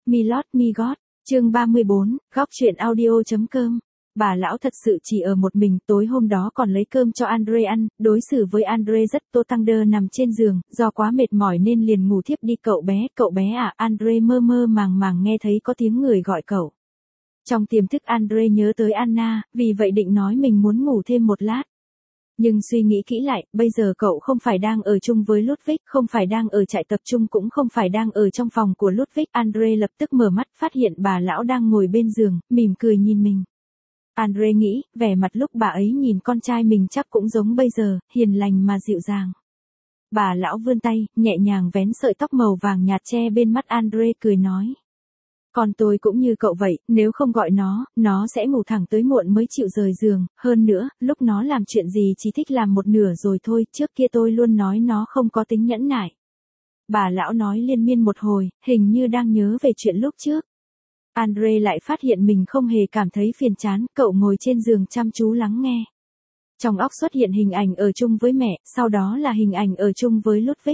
Milord Migot, chương 34, góc truyện audio.com. Bà lão thật sự chỉ ở một mình, tối hôm đó còn lấy cơm cho Andre ăn, đối xử với Andre rất tô tăng đơ nằm trên giường, do quá mệt mỏi nên liền ngủ thiếp đi. Cậu bé à, Andre mơ mơ màng nghe thấy có tiếng người gọi cậu. Trong tiềm thức Andre nhớ tới Anna, vì vậy định nói mình muốn ngủ thêm một lát. Nhưng suy nghĩ kỹ lại, bây giờ cậu không phải đang ở chung với Ludwig, không phải đang ở trại tập trung, cũng không phải đang ở trong phòng của Ludwig. Andre lập tức mở mắt, phát hiện bà lão đang ngồi bên giường, mỉm cười nhìn mình. Andre nghĩ, vẻ mặt lúc bà ấy nhìn con trai mình chắc cũng giống bây giờ, hiền lành mà dịu dàng. Bà lão vươn tay, nhẹ nhàng vén sợi tóc màu vàng nhạt che bên mắt Andre, cười nói. Còn tôi cũng như cậu vậy, nếu không gọi nó sẽ ngủ thẳng tới muộn mới chịu rời giường, hơn nữa, lúc nó làm chuyện gì chỉ thích làm một nửa rồi thôi, trước kia tôi luôn nói nó không có tính nhẫn nại. Bà lão nói liên miên một hồi, hình như đang nhớ về chuyện lúc trước. Andre lại phát hiện mình không hề cảm thấy phiền chán, cậu ngồi trên giường chăm chú lắng nghe. Trong óc xuất hiện hình ảnh ở chung với mẹ, sau đó là hình ảnh ở chung với Ludwig.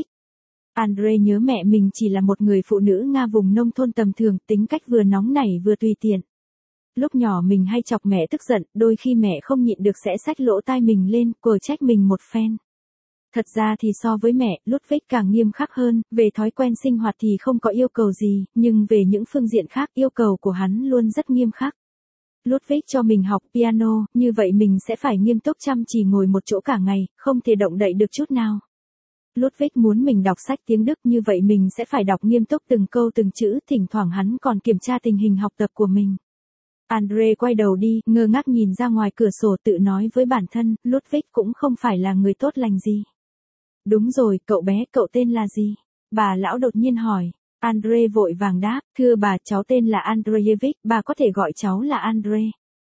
Andre nhớ mẹ mình chỉ là một người phụ nữ Nga vùng nông thôn tầm thường, tính cách vừa nóng nảy vừa tùy tiện. Lúc nhỏ mình hay chọc mẹ tức giận, đôi khi mẹ không nhịn được sẽ xách lỗ tai mình lên, quở trách mình một phen. Thật ra thì so với mẹ, Ludwig càng nghiêm khắc hơn, về thói quen sinh hoạt thì không có yêu cầu gì, nhưng về những phương diện khác yêu cầu của hắn luôn rất nghiêm khắc. Ludwig cho mình học piano, như vậy mình sẽ phải nghiêm túc chăm chỉ ngồi một chỗ cả ngày, không thể động đậy được chút nào. Ludwig muốn mình đọc sách tiếng Đức, như vậy mình sẽ phải đọc nghiêm túc từng câu từng chữ, thỉnh thoảng hắn còn kiểm tra tình hình học tập của mình. Andre quay đầu đi, ngơ ngác nhìn ra ngoài cửa sổ, tự nói với bản thân, Ludwig cũng không phải là người tốt lành gì. Đúng rồi, cậu bé, cậu tên là gì? Bà lão đột nhiên hỏi. Andre vội vàng đáp, thưa bà, cháu tên là Andreyevich, bà có thể gọi cháu là Andre.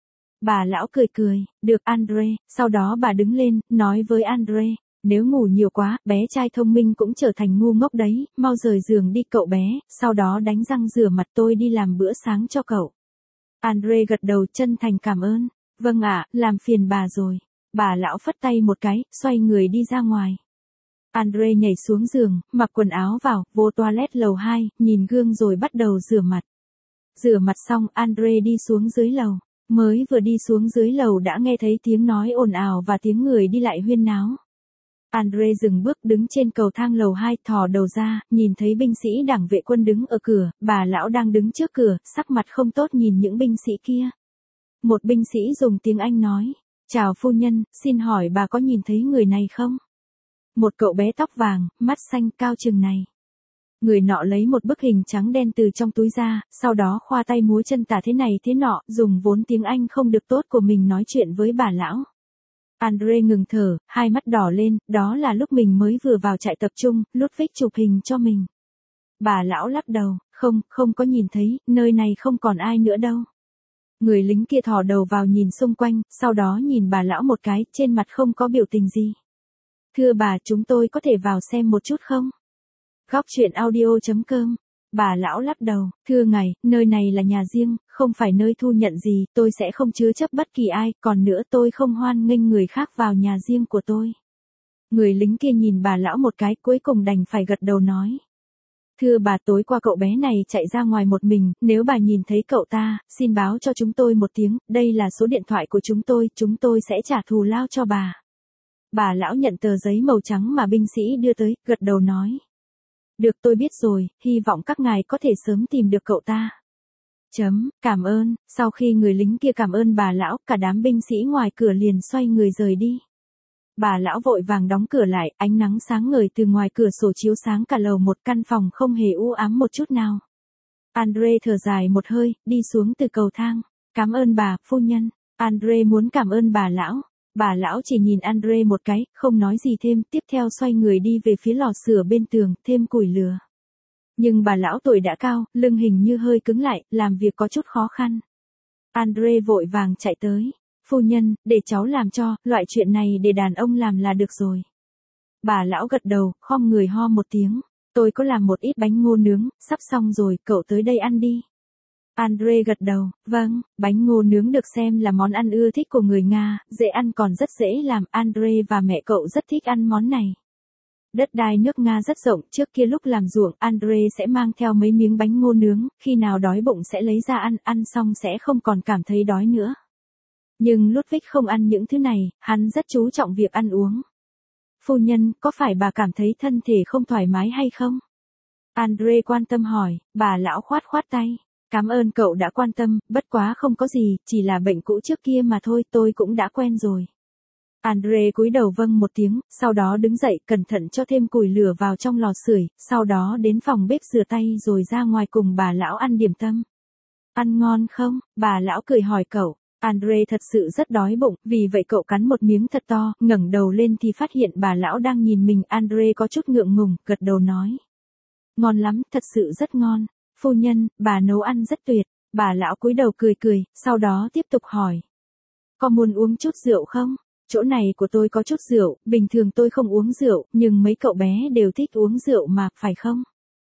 Bà lão cười, được Andre, sau đó bà đứng lên, nói với Andre. Nếu ngủ nhiều quá, bé trai thông minh cũng trở thành ngu ngốc đấy, mau rời giường đi cậu bé, sau đó đánh răng rửa mặt, tôi đi làm bữa sáng cho cậu. Andre gật đầu chân thành cảm ơn. Vâng ạ, làm phiền bà rồi. Bà lão phất tay một cái, xoay người đi ra ngoài. Andre nhảy xuống giường, mặc quần áo vào, vô toilet lầu 2, nhìn gương rồi bắt đầu rửa mặt. Rửa mặt xong, Andre đi xuống dưới lầu. Mới vừa đi xuống dưới lầu đã nghe thấy tiếng nói ồn ào và tiếng người đi lại huyên náo. Andre dừng bước, đứng trên cầu thang lầu 2, thò đầu ra, nhìn thấy binh sĩ đảng vệ quân đứng ở cửa, bà lão đang đứng trước cửa, sắc mặt không tốt nhìn những binh sĩ kia. Một binh sĩ dùng tiếng Anh nói, chào phu nhân, xin hỏi bà có nhìn thấy người này không? Một cậu bé tóc vàng, mắt xanh, cao chừng này. Người nọ lấy một bức hình trắng đen từ trong túi ra, sau đó khoa tay múa chân tả thế này thế nọ, dùng vốn tiếng Anh không được tốt của mình nói chuyện với bà lão. Andre ngừng thở, hai mắt đỏ lên, đó là lúc mình mới vừa vào trại tập trung, Ludwig chụp hình cho mình. Bà lão lắc đầu, không có nhìn thấy, nơi này không còn ai nữa đâu. Người lính kia thò đầu vào nhìn xung quanh, sau đó nhìn bà lão một cái, trên mặt không có biểu tình gì. Thưa bà, chúng tôi có thể vào xem một chút không? Góc truyện audio.com. Bà lão lắc đầu, thưa ngài, nơi này là nhà riêng, không phải nơi thu nhận gì, tôi sẽ không chứa chấp bất kỳ ai, còn nữa tôi không hoan nghênh người khác vào nhà riêng của tôi. Người lính kia nhìn bà lão một cái, cuối cùng đành phải gật đầu nói. Thưa bà, tối qua cậu bé này chạy ra ngoài một mình, nếu bà nhìn thấy cậu ta, xin báo cho chúng tôi một tiếng, đây là số điện thoại của chúng tôi sẽ trả thù lao cho bà. Bà lão nhận tờ giấy màu trắng mà binh sĩ đưa tới, gật đầu nói. Được, tôi biết rồi, hy vọng các ngài có thể sớm tìm được cậu ta. Cảm ơn. Sau khi người lính kia cảm ơn bà lão, cả đám binh sĩ ngoài cửa liền xoay người rời đi. Bà lão vội vàng đóng cửa lại, ánh nắng sáng ngời từ ngoài cửa sổ chiếu sáng cả lầu, một căn phòng không hề u ám một chút nào. Andre thở dài một hơi, đi xuống từ cầu thang. Cảm ơn bà, phu nhân. Andre muốn cảm ơn bà lão. Bà lão chỉ nhìn Andre một cái, không nói gì thêm, tiếp theo xoay người đi về phía lò sưởi bên tường, thêm củi lửa. Nhưng bà lão tuổi đã cao, lưng hình như hơi cứng lại, làm việc có chút khó khăn. Andre vội vàng chạy tới. Phu nhân, để cháu làm cho, loại chuyện này để đàn ông làm là được rồi. Bà lão gật đầu, khom người ho một tiếng. Tôi có làm một ít bánh ngô nướng, sắp xong rồi, cậu tới đây ăn đi. Andre gật đầu, vâng, bánh ngô nướng được xem là món ăn ưa thích của người Nga, dễ ăn còn rất dễ làm, Andre và mẹ cậu rất thích ăn món này. Đất đai nước Nga rất rộng, trước kia lúc làm ruộng, Andre sẽ mang theo mấy miếng bánh ngô nướng, khi nào đói bụng sẽ lấy ra ăn, ăn xong sẽ không còn cảm thấy đói nữa. Nhưng Ludwig không ăn những thứ này, hắn rất chú trọng việc ăn uống. Phu nhân, có phải bà cảm thấy thân thể không thoải mái hay không? Andre quan tâm hỏi, bà lão khoát khoát tay. Cảm ơn cậu đã quan tâm, bất quá không có gì, chỉ là bệnh cũ trước kia mà thôi, tôi cũng đã quen rồi. Andre cúi đầu vâng một tiếng, sau đó đứng dậy cẩn thận cho thêm củi lửa vào trong lò sưởi, sau đó đến phòng bếp rửa tay rồi ra ngoài cùng bà lão ăn điểm tâm. Ăn ngon không? Bà lão cười hỏi cậu. Andre thật sự rất đói bụng, vì vậy cậu cắn một miếng thật to, ngẩng đầu lên thì phát hiện bà lão đang nhìn mình. Andre có chút ngượng ngùng, gật đầu nói. Ngon lắm, thật sự rất ngon. Phu nhân, bà nấu ăn rất tuyệt. Bà lão cúi đầu cười cười, sau đó tiếp tục hỏi. Có muốn uống chút rượu không? Chỗ này của tôi có chút rượu, bình thường tôi không uống rượu, nhưng mấy cậu bé đều thích uống rượu mà, phải không?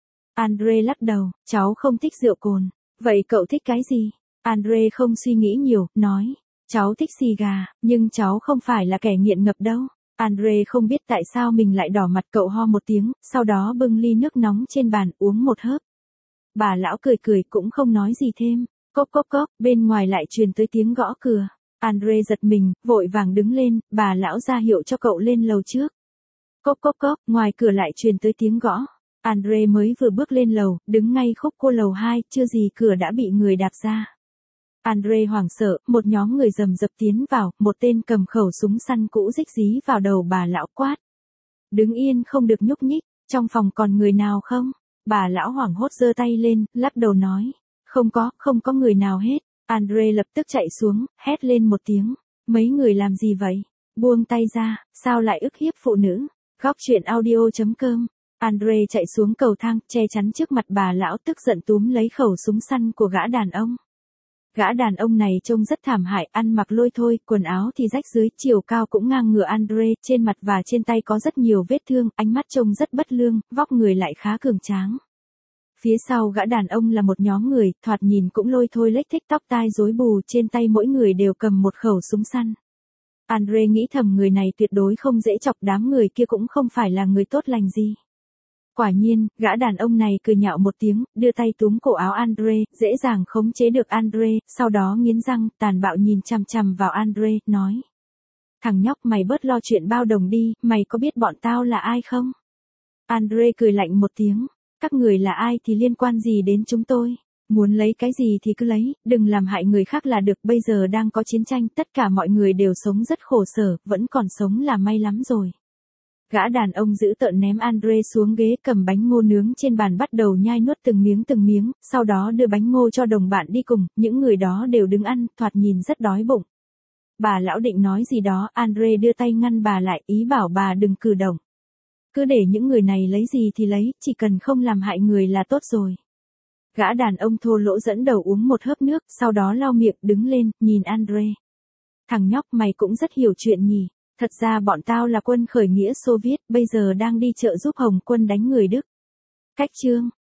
Andre lắc đầu, cháu không thích rượu cồn. Vậy cậu thích cái gì? Andre không suy nghĩ nhiều, nói. Cháu thích xì gà, nhưng cháu không phải là kẻ nghiện ngập đâu. Andre không biết tại sao mình lại đỏ mặt, cậu ho một tiếng, sau đó bưng ly nước nóng trên bàn uống một hớp. Bà lão cười cười cũng không nói gì thêm. Cốc cốc cốc, bên ngoài lại truyền tới tiếng gõ cửa. Andre giật mình, vội vàng đứng lên, bà lão ra hiệu cho cậu lên lầu trước. Cốc cốc cốc, ngoài cửa lại truyền tới tiếng gõ. Andre mới vừa bước lên lầu, đứng ngay khúc cô lầu 2, chưa gì cửa đã bị người đạp ra. Andre hoảng sợ, một nhóm người rầm rập tiến vào, một tên cầm khẩu súng săn cũ rích dí vào đầu bà lão quát. Đứng yên không được nhúc nhích, trong phòng còn người nào không? Bà lão hoảng hốt giơ tay lên, lắc đầu nói. Không có người nào hết. Andre lập tức chạy xuống, hét lên một tiếng. Mấy người làm gì vậy? Buông tay ra, sao lại ức hiếp phụ nữ? Góc truyện audio.com. Andre chạy xuống cầu thang, che chắn trước mặt bà lão, tức giận túm lấy khẩu súng săn của gã đàn ông. Gã đàn ông này trông rất thảm hại, ăn mặc lôi thôi, quần áo thì rách dưới, chiều cao cũng ngang ngửa Andre, trên mặt và trên tay có rất nhiều vết thương, ánh mắt trông rất bất lương, vóc người lại khá cường tráng. Phía sau gã đàn ông là một nhóm người, thoạt nhìn cũng lôi thôi lếch thếch, tóc tai rối bù, trên tay mỗi người đều cầm một khẩu súng săn. Andre nghĩ thầm người này tuyệt đối không dễ chọc, đám người kia cũng không phải là người tốt lành gì. Quả nhiên, gã đàn ông này cười nhạo một tiếng, đưa tay túm cổ áo Andre, dễ dàng khống chế được Andre, sau đó nghiến răng, tàn bạo nhìn chằm chằm vào Andre, nói. Thằng nhóc, mày bớt lo chuyện bao đồng đi, mày có biết bọn tao là ai không? Andre cười lạnh một tiếng. Các người là ai thì liên quan gì đến chúng tôi? Muốn lấy cái gì thì cứ lấy, đừng làm hại người khác là được, bây giờ đang có chiến tranh, tất cả mọi người đều sống rất khổ sở, vẫn còn sống là may lắm rồi. Gã đàn ông dữ tợn ném Andre xuống ghế, cầm bánh ngô nướng trên bàn bắt đầu nhai nuốt từng miếng, sau đó đưa bánh ngô cho đồng bạn đi cùng, những người đó đều đứng ăn, thoạt nhìn rất đói bụng. Bà lão định nói gì đó, Andre đưa tay ngăn bà lại, ý bảo bà đừng cử động. Cứ để những người này lấy gì thì lấy, chỉ cần không làm hại người là tốt rồi. Gã đàn ông thô lỗ dẫn đầu uống một hớp nước, sau đó lau miệng, đứng lên, nhìn Andre. Thằng nhóc, mày cũng rất hiểu chuyện nhỉ. Thật ra bọn tao là quân khởi nghĩa Xô Viết, bây giờ đang đi trợ giúp Hồng quân đánh người Đức. Cách chương.